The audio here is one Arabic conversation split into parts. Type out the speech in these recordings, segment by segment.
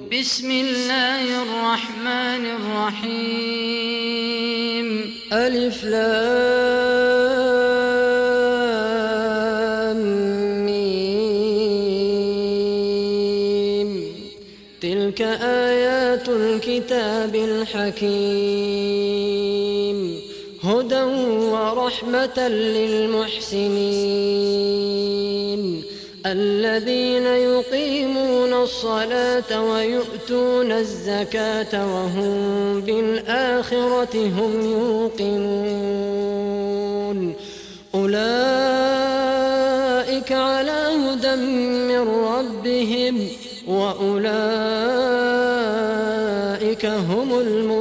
بسم الله الرحمن الرحيم. ألف لام ميم. تلك آيات الكتاب الحكيم، هدى ورحمة للمحسنين الذين يقيمون الصلاة ويؤتون الزكاة وهم بالآخرة هم يوقنون. أولئك على هدى من ربهم وأولئك هم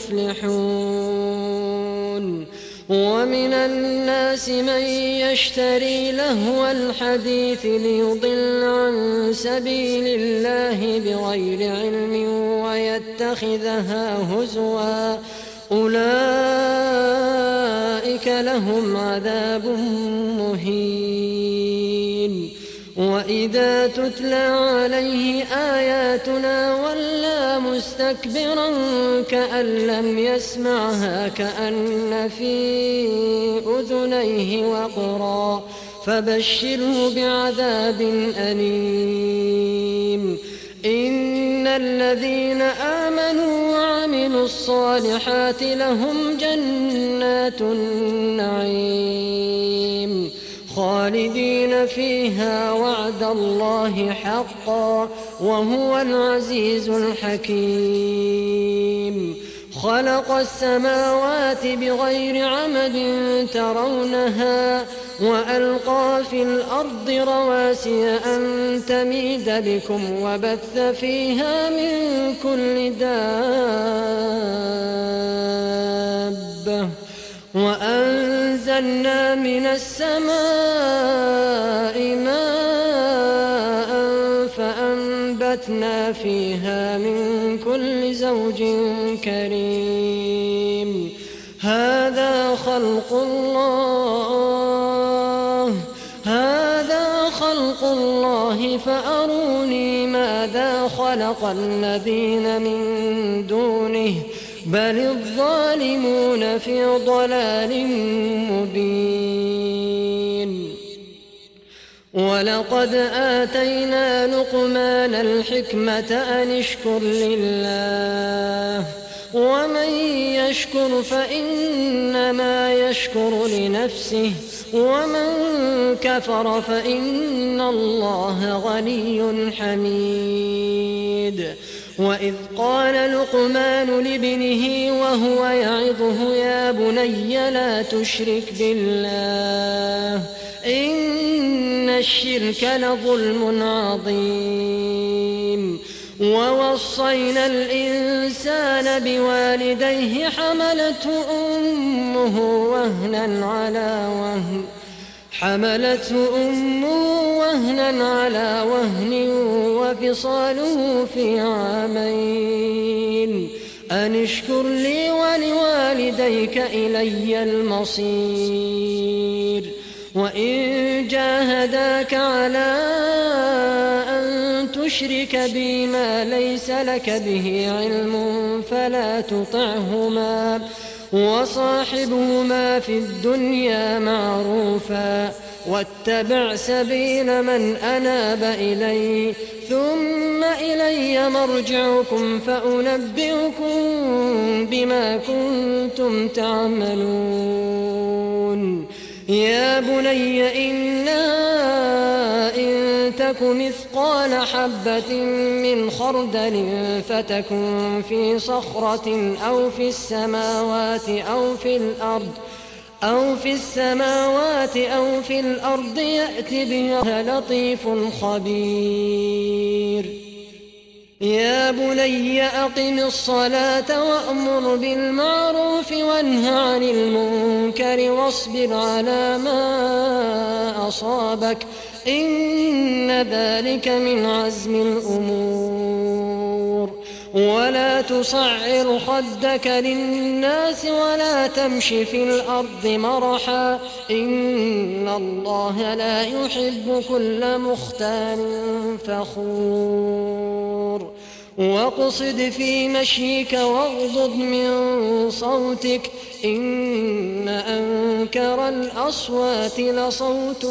المفلحون. ومن الناس من يشتري لهو الحديث ليضل عن سبيل الله بغير علم ويتخذها هزوا، أولئك لهم عذاب مهين. وإذا تتلى عليه آياتنا ولى مستكبرا كأن لم يسمعها كأن في أذنيه وقرا، فبشره بعذاب أليم. إن الذين آمنوا وعملوا الصالحات لهم جنات النعيم خالدين فيها وعد الله حقا وهو العزيز الحكيم. خلق السماوات بغير عمد ترونها وألقى في الأرض رواسي أن تميد بكم وبث فيها من كل دابة وأنزلنا من السماء ماء فأنبتنا فيها من كل زوج كريم. هذا خلق الله فأروني ماذا خلق الذين من دونه بل الظالمون في ضلال مبين. ولقد آتينا لقمان الحكمة أن اشكر لله ومن يشكر فإنما يشكر لنفسه ومن كفر فإن الله غني حميد. وإذ قال لقمان لابنه وهو يعظه يا بني لا تشرك بالله إن الشرك لظلم عظيم. ووصينا الإنسان بوالديه حملته أمه وهنا على وهن وفصاله في عامين أن اشكر لي ولوالديك إلي المصير. وإن جاهداك على أن تشرك بي ما ليس لك به علم فلا تطعهما وصاحبهما في الدنيا معروفا واتبع سبيل من أناب إلي ثم إلي مرجعكم فأنبئكم بما كنتم تعملون. يا بني إنها إن تك مثقال حبة من خردل فتكن في صخرة أو في السماوات أو في الأرض يأت بها لطيف خبير. يا بني أقم الصلاة وأمر بالمعروف وانه عن المنكر واصبر على ما أصابك إن ذلك من عزم الأمور. ولا تصعر خدك للناس ولا تمش في الأرض مرحا إن الله لا يحب كل مختال فخور. واقصد في مشيك واغضض من صوتك إن أنكر الأصوات لصوت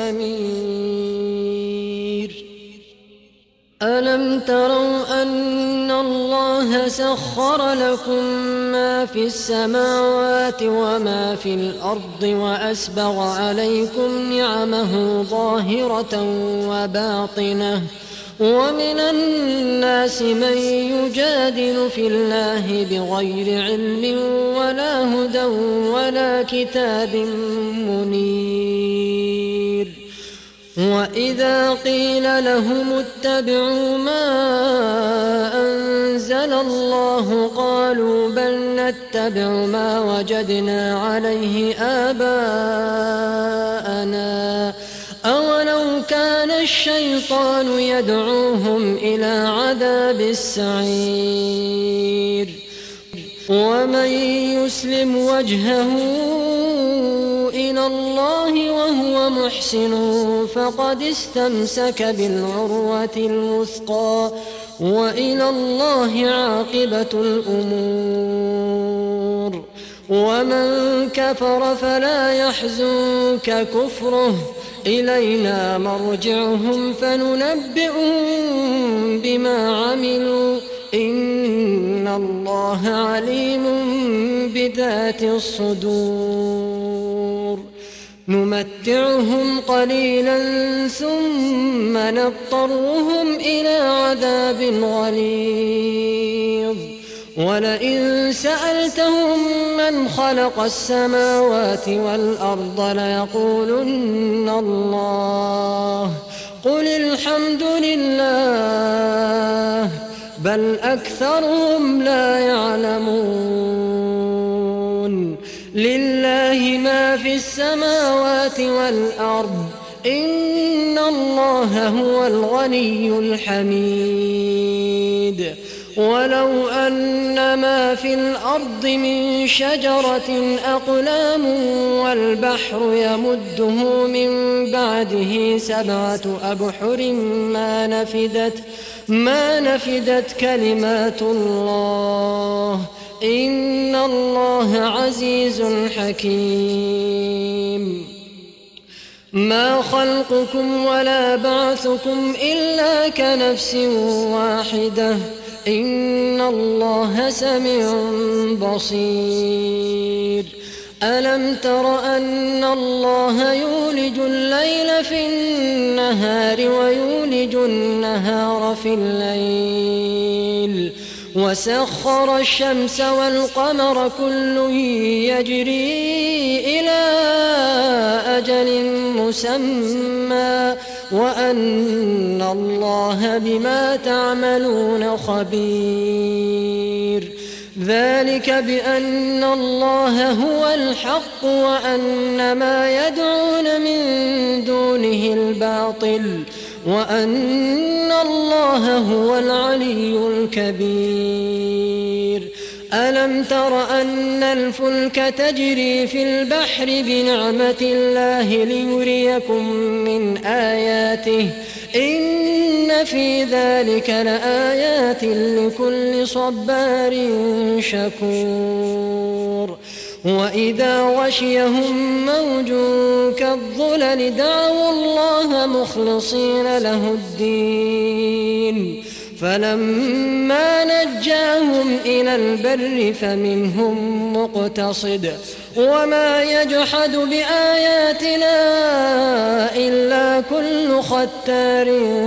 الحمير ألم تروا أن الله سخر لكم ما في السماوات وما في الأرض وأسبغ عليكم نعمه ظاهرة وباطنة ومن الناس من يجادل في الله بغير علم ولا هدى ولا كتاب منير وإذا قيل لهم اتبعوا ما أنزل الله قالوا بل نتبع ما وجدنا عليه آباءنا أولو كان الشيطان يدعوهم إلى عذاب السعير ومن يسلم وجهه إلى الله وهو محسن فقد استمسك بالعروة الوثقى وإلى الله عاقبة الأمور ومن كفر فلا يحزنك كفره إلينا مرجعهم فننبئهم بما عملوا إن الله عليم بذات الصدور نمتعهم قليلا ثم نضطرهم إلى عذاب غليظ ولئن سألتهم من خلق السماوات والأرض ليقولن الله قل الحمد لله بل أكثرهم لا يعلمون لله ما في السماوات والأرض إن الله هو الغني الحميد ولو أن ما في الأرض من شجرة أقلام والبحر يمده من بعده 7 أبحر ما نفدت كلمات الله إن الله عزيز حكيم ما خلقكم ولا بعثكم إلا كنفس واحدة إن الله سميع بصير ألم تر أن الله يولج الليل في النهار ويولج النهار في الليل وسخر الشمس والقمر كل يجري إلى أجل مسمى وأن الله بما تعملون خبير ذلك بأن الله هو الحق وأن ما يدعون من دونه الباطل وأن الله هو العلي الكبير ألم تر أن الفلك تجري في البحر بنعمة الله ليريكم من آياته إن في ذلك لآيات لكل صبار شكور وإذا غشيهم موج كالظلل دعوا الله مخلصين له الدين فلما نجاهم إلى البر فمنهم مقتصد وما يجحد بآياتنا إلا كل ختار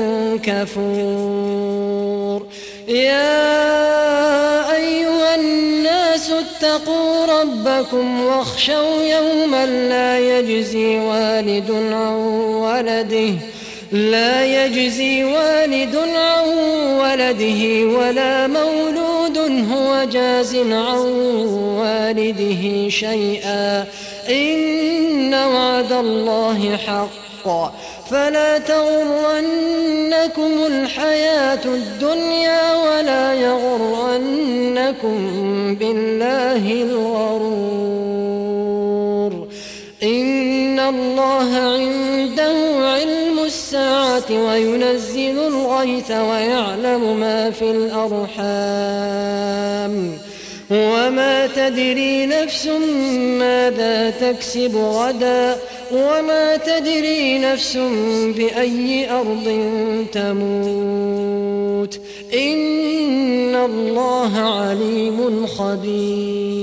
كفور يا أيها الناس اتقوا ربكم واخشوا يوما لا يجزي والد عن ولده ولا مولود هو جاز عن والده شيئا إن وعد الله حق فلا تغرنكم الحياة الدنيا ولا يغرنكم بالله الغرور إن الله عنده علم الساعة السماوات وينزل الغيث ويعلم ما في الأرحام وما تدري نفس ماذا تكسب غدا وما تدري نفس بأي أرض تموت إن الله عليم خبير